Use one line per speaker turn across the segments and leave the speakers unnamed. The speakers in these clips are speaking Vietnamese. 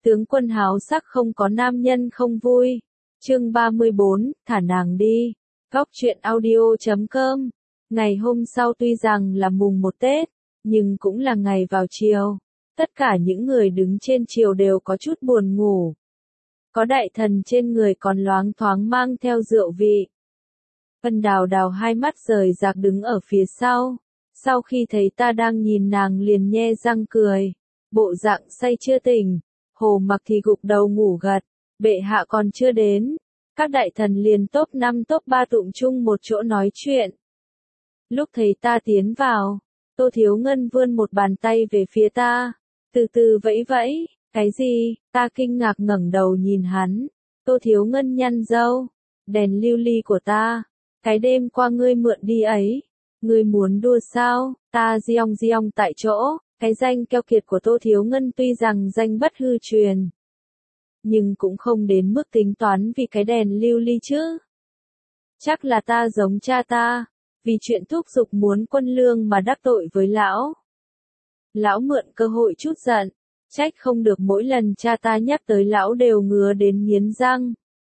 Tướng quân háo sắc không có nam nhân không vui. Chương 34, thả nàng đi. Góc truyện audio.com. Ngày hôm sau tuy rằng là mùng 1 Tết, nhưng cũng là ngày vào chiều. Tất cả những người đứng trên triều đều có chút buồn ngủ. Có đại thần trên người còn loáng thoáng mang theo rượu vị. Vân Đào Đào hai mắt rời rạc đứng ở phía sau. Sau khi thấy ta đang nhìn nàng liền nhe răng cười. Bộ dạng say chưa tỉnh. Hồ Mặc thì gục đầu ngủ gật. Bệ hạ còn chưa đến. Các đại thần liền top 5 top 3 tụng chung một chỗ nói chuyện. Lúc thấy ta tiến vào, Tô Thiếu Ngân vươn một bàn tay về phía ta. Từ từ vẫy vẫy. Cái gì? Ta kinh ngạc ngẩng đầu nhìn hắn. Tô Thiếu Ngân nhăn râu. Đèn lưu ly của ta. Cái đêm qua ngươi mượn đi ấy. Ngươi muốn đua sao? Ta giong tại chỗ. Cái danh keo kiệt của Tô Thiếu Ngân tuy rằng danh bất hư truyền, nhưng cũng không đến mức tính toán vì cái đèn lưu ly chứ. Chắc là ta giống cha ta, vì chuyện thúc giục muốn quân lương mà đắc tội với lão. Lão mượn cơ hội chút giận, trách không được mỗi lần cha ta nhắc tới lão đều ngứa đến nghiến răng.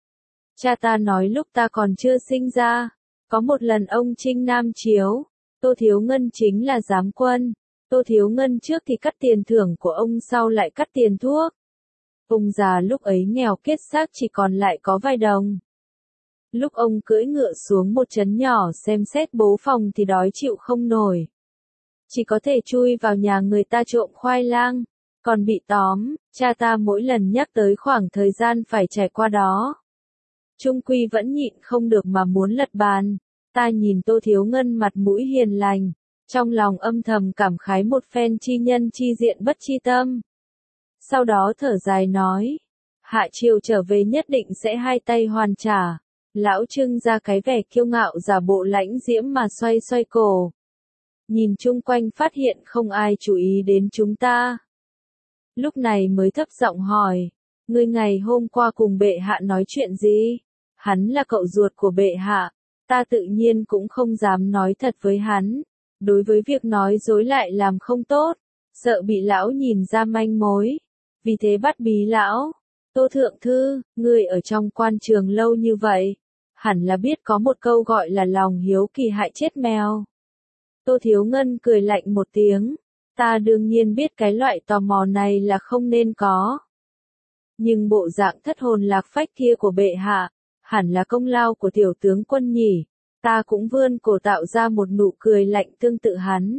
Cha ta nói lúc ta còn chưa sinh ra, có một lần ông chinh Nam Chiếu, Tô Thiếu Ngân chính là giám quân. Tô Thiếu Ngân trước thì cắt tiền thưởng của ông sau lại cắt tiền thuốc. Ông già lúc ấy nghèo kiết xác chỉ còn lại có vài đồng. Lúc ông cưỡi ngựa xuống một trấn nhỏ xem xét bố phòng thì đói chịu không nổi. Chỉ có thể chui vào nhà người ta trộm khoai lang, còn bị tóm. Cha ta mỗi lần nhắc tới khoảng thời gian phải trải qua đó, chung quy vẫn nhịn không được mà muốn lật bàn. Ta nhìn Tô Thiếu Ngân mặt mũi hiền lành, trong lòng âm thầm cảm khái một phen chi nhân chi diện bất chi tâm. Sau đó thở dài nói, hạ triều trở về nhất định sẽ hai tay hoàn trả. Lão trưng ra cái vẻ kiêu ngạo giả bộ lãnh diễm mà xoay xoay cổ. Nhìn chung quanh phát hiện không ai chú ý đến chúng ta. Lúc này mới thấp giọng hỏi, ngươi ngày hôm qua cùng bệ hạ nói chuyện gì? Hắn là cậu ruột của bệ hạ, ta tự nhiên cũng không dám nói thật với hắn. Đối với việc nói dối lại làm không tốt, sợ bị lão nhìn ra manh mối, vì thế bắt bí lão. Tô Thượng Thư, ngươi ở trong quan trường lâu như vậy, hẳn là biết có một câu gọi là lòng hiếu kỳ hại chết mèo. Tô Thiếu Ngân cười lạnh một tiếng, ta đương nhiên biết cái loại tò mò này là không nên có. Nhưng bộ dạng thất hồn lạc phách kia của bệ hạ, hẳn là công lao của tiểu tướng quân nhỉ. Ta cũng vươn cổ tạo ra một nụ cười lạnh tương tự hắn.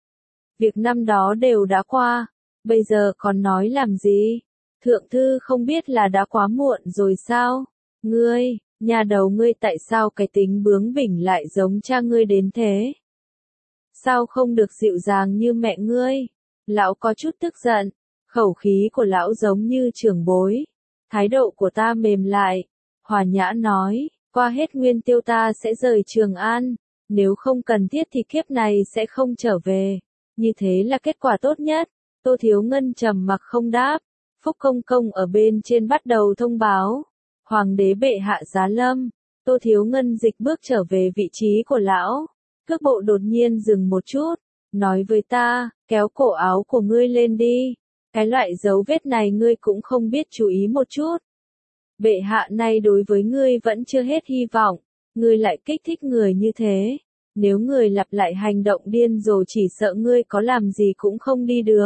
Việc năm đó đều đã qua, bây giờ còn nói làm gì? Thượng thư không biết là đã quá muộn rồi sao? Ngươi, nhà đầu ngươi tại sao cái tính bướng bỉnh lại giống cha ngươi đến thế? Sao không được dịu dàng như mẹ ngươi? Lão có chút tức giận, khẩu khí của lão giống như trưởng bối. Thái độ của ta mềm lại, hòa nhã nói. Qua hết nguyên tiêu ta sẽ rời Trường An, nếu không cần thiết thì kiếp này sẽ không trở về. Như thế là kết quả tốt nhất. Tô Thiếu Ngân trầm mặc không đáp. Phúc Công Công ở bên trên bắt đầu thông báo. Hoàng đế bệ hạ giá lâm. Tô Thiếu Ngân dịch bước trở về vị trí của lão. Cước bộ đột nhiên dừng một chút. Nói với ta, kéo cổ áo của ngươi lên đi. Cái loại dấu vết này ngươi cũng không biết chú ý một chút. Bệ hạ này đối với ngươi vẫn chưa hết hy vọng, ngươi lại kích thích người như thế. Nếu người lặp lại hành động điên rồ chỉ sợ ngươi có làm gì cũng không đi được.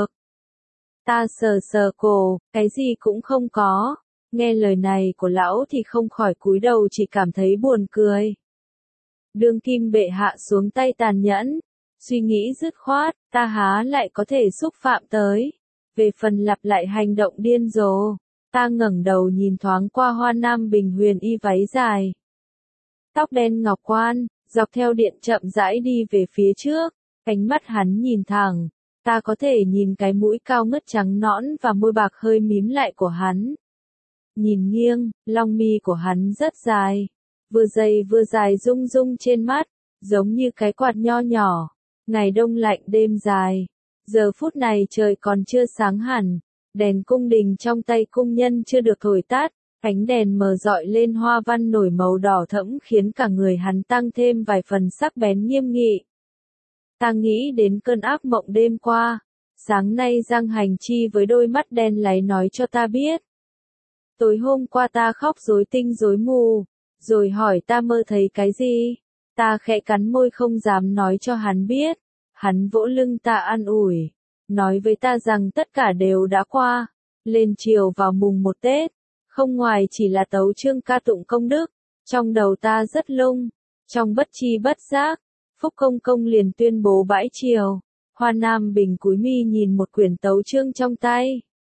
Ta sờ sờ cổ, cái gì cũng không có. Nghe lời này của lão thì không khỏi cúi đầu chỉ cảm thấy buồn cười. Đương kim bệ hạ xuống tay tàn nhẫn, suy nghĩ dứt khoát, ta há lại có thể xúc phạm tới. Về phần lặp lại hành động điên rồ, ta ngẩng đầu nhìn thoáng qua Hoa Nam Bình huyền y váy dài, tóc đen ngọc quan, dọc theo điện chậm rãi đi về phía trước, ánh mắt hắn nhìn thẳng, ta có thể nhìn cái mũi cao ngất trắng nõn và môi bạc hơi mím lại của hắn. Nhìn nghiêng, lông mi của hắn rất dài, vừa dày vừa dài rung rung trên mắt, giống như cái quạt nho nhỏ. Ngày đông lạnh đêm dài, giờ phút này trời còn chưa sáng hẳn. Đèn cung đình trong tay cung nhân chưa được thổi tắt, ánh đèn mờ rọi lên hoa văn nổi màu đỏ thẫm khiến cả người hắn tăng thêm vài phần sắc bén nghiêm nghị. Ta nghĩ đến cơn ác mộng đêm qua, Sáng nay Giang Hành Chi với đôi mắt đen láy nói cho ta biết. Tối hôm qua ta khóc rối tinh rối mù, rồi hỏi ta mơ thấy cái gì. Ta khẽ cắn môi không dám nói cho hắn biết. Hắn vỗ lưng ta an ủi, nói với ta rằng tất cả đều đã qua. Lên chiều vào mùng 1 Tết, không ngoài chỉ là tấu chương ca tụng công đức, trong đầu ta rất lung. Trong bất chi bất giác, Phúc Công Công liền tuyên bố bãi triều. Hoa Nam Bình cúi mi nhìn một quyển tấu chương trong tay.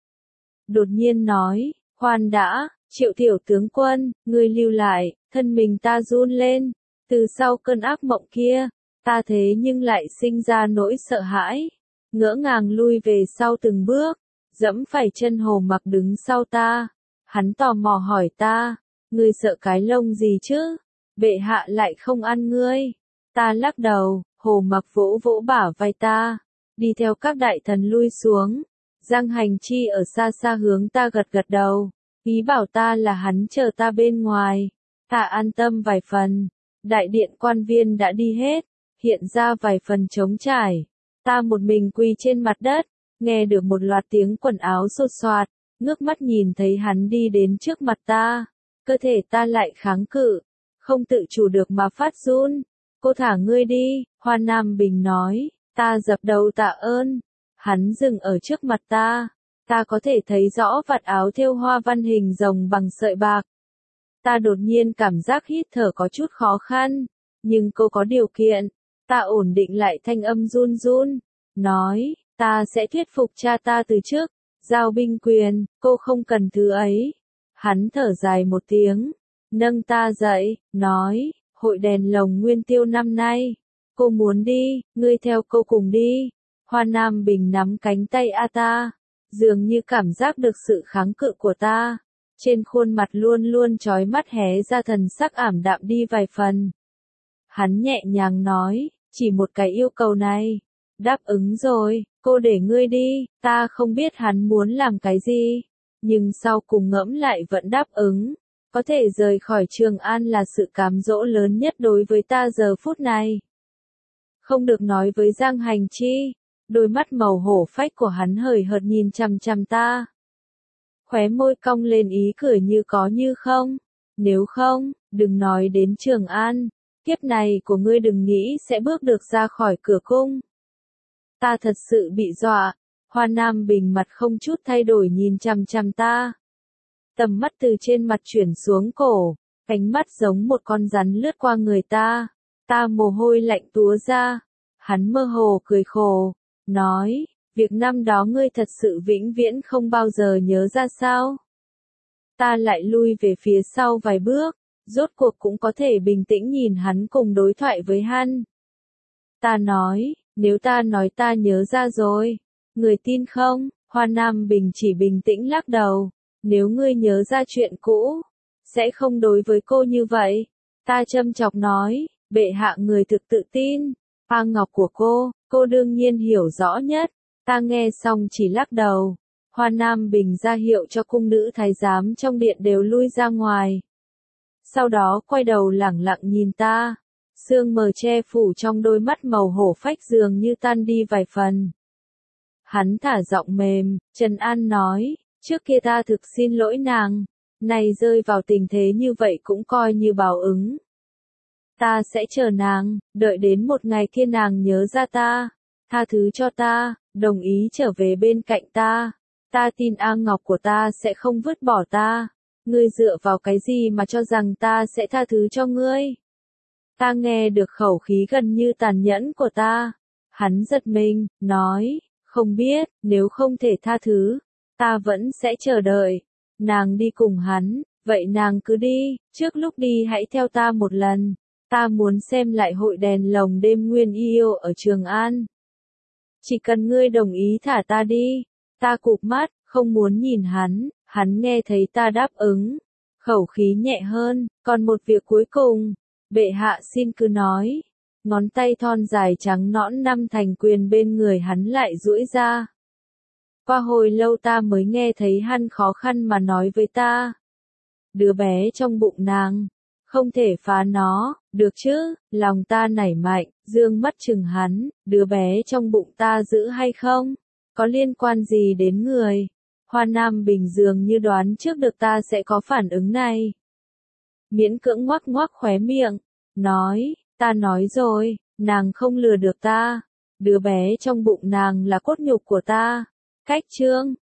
Đột nhiên nói, khoan đã, Triệu tiểu tướng quân, ngươi lưu lại. Thân mình ta run lên. Từ sau cơn ác mộng kia, ta thế nhưng lại sinh ra nỗi sợ hãi. Ngỡ ngàng lui về sau từng bước, dẫm phải chân Hồ Mặc đứng sau ta. Hắn tò mò hỏi ta, ngươi sợ cái lông gì chứ? Bệ hạ lại không ăn ngươi. Ta lắc đầu, Hồ Mặc vỗ vỗ bả vai ta, đi theo các đại thần lui xuống. Giang Hành Chi ở xa xa hướng ta gật gật đầu, ý bảo ta là hắn chờ ta bên ngoài. Ta an tâm vài phần. Đại điện quan viên đã đi hết, hiện ra vài phần trống trải. Ta một mình quỳ trên mặt đất, nghe được một loạt tiếng quần áo xột xoạt, ngước mắt nhìn thấy hắn đi đến trước mặt ta. Cơ thể ta lại kháng cự, không tự chủ được mà phát run. Cô thả ngươi đi, Hoa Nam Bình nói. Ta dập đầu tạ ơn. Hắn dừng ở trước mặt ta. Ta có thể thấy rõ vạt áo thêu hoa văn hình rồng bằng sợi bạc. Ta đột nhiên cảm giác hít thở có chút khó khăn, nhưng cô có điều kiện. Ta ổn định lại thanh âm run run, nói, ta sẽ thuyết phục cha ta từ trước, giao binh quyền, cô không cần thứ ấy. Hắn thở dài một tiếng, nâng ta dậy, nói, hội đèn lồng nguyên tiêu năm nay, cô muốn đi, ngươi theo cô cùng đi. Hoa Nam Bình nắm cánh tay a ta, dường như cảm giác được sự kháng cự của ta. Trên khuôn mặt luôn luôn trói mắt hé ra thần sắc ảm đạm đi vài phần. Hắn nhẹ nhàng nói, chỉ một cái yêu cầu này. Đáp ứng rồi, cô để ngươi đi. Ta không biết hắn muốn làm cái gì, nhưng sau cùng ngẫm lại vẫn đáp ứng. Có thể rời khỏi Trường An là sự cám dỗ lớn nhất đối với ta giờ phút này. Không được nói với Giang Hành Chi. Đôi mắt màu hổ phách của hắn hời hợt nhìn chằm chằm ta. Khóe môi cong lên ý cười như có như không. Nếu không, đừng nói đến Trường An. Kiếp này của ngươi đừng nghĩ sẽ bước được ra khỏi cửa cung. Ta thật sự bị dọa. Hoa Nam Bình mặt không chút thay đổi nhìn chằm chằm ta. Tầm mắt từ trên mặt chuyển xuống cổ. Cánh mắt giống một con rắn lướt qua người ta. Ta mồ hôi lạnh túa ra. Hắn mơ hồ cười khổ. Nói, việc năm đó ngươi thật sự vĩnh viễn không bao giờ nhớ ra sao? Ta lại lui về phía sau vài bước, rốt cuộc cũng có thể bình tĩnh nhìn hắn cùng đối thoại với hắn. Ta nói, nếu ta nói ta nhớ ra rồi, người tin không? Hoa Nam Bình chỉ bình tĩnh lắc đầu. Nếu ngươi nhớ ra chuyện cũ, sẽ không đối với cô như vậy. Ta châm chọc nói, bệ hạ người thực tự tin. Hoa ngọc của cô đương nhiên hiểu rõ nhất. Ta nghe xong chỉ lắc đầu. Hoa Nam Bình ra hiệu cho cung nữ thái giám trong điện đều lui ra ngoài. Sau đó quay đầu lẳng lặng nhìn ta. Sương mờ che phủ trong đôi mắt màu hổ phách dường như tan đi vài phần. Hắn thả giọng mềm, trấn an nói, trước kia ta thực xin lỗi nàng. Này rơi vào tình thế như vậy cũng coi như báo ứng. Ta sẽ chờ nàng, đợi đến một ngày kia nàng nhớ ra ta, tha thứ cho ta, đồng ý trở về bên cạnh ta. Ta tin A Ngọc của ta sẽ không vứt bỏ ta. Ngươi dựa vào cái gì mà cho rằng ta sẽ tha thứ cho ngươi? Ta nghe được khẩu khí gần như tàn nhẫn của ta. Hắn giật mình, nói, không biết, nếu không thể tha thứ, ta vẫn sẽ chờ đợi. Nàng đi cùng hắn, vậy nàng cứ đi, trước lúc đi hãy theo ta một lần. Ta muốn xem lại hội đèn lồng đêm nguyên yêu ở Trường An. Chỉ cần ngươi đồng ý thả ta đi. Ta cụp mắt, không muốn nhìn hắn. Hắn nghe thấy ta đáp ứng, khẩu khí nhẹ hơn. Còn một việc cuối cùng, bệ hạ xin cứ nói. Ngón tay thon dài trắng nõn năm thành quyền bên người hắn lại duỗi ra. Qua hồi lâu ta mới nghe thấy hắn khó khăn mà nói với ta. Đứa bé trong bụng nàng, không thể phá nó, được chứ? Lòng ta nảy mạnh, dương mắt chừng hắn, đứa bé trong bụng ta giữ hay không? có liên quan gì đến người? Hoa Nam Bình dường như đoán trước được ta sẽ có phản ứng này. Miễn cưỡng ngoác ngoác khóe miệng, nói, ta nói rồi, nàng không lừa được ta. Đứa bé trong bụng nàng là cốt nhục của ta. Khách Trương,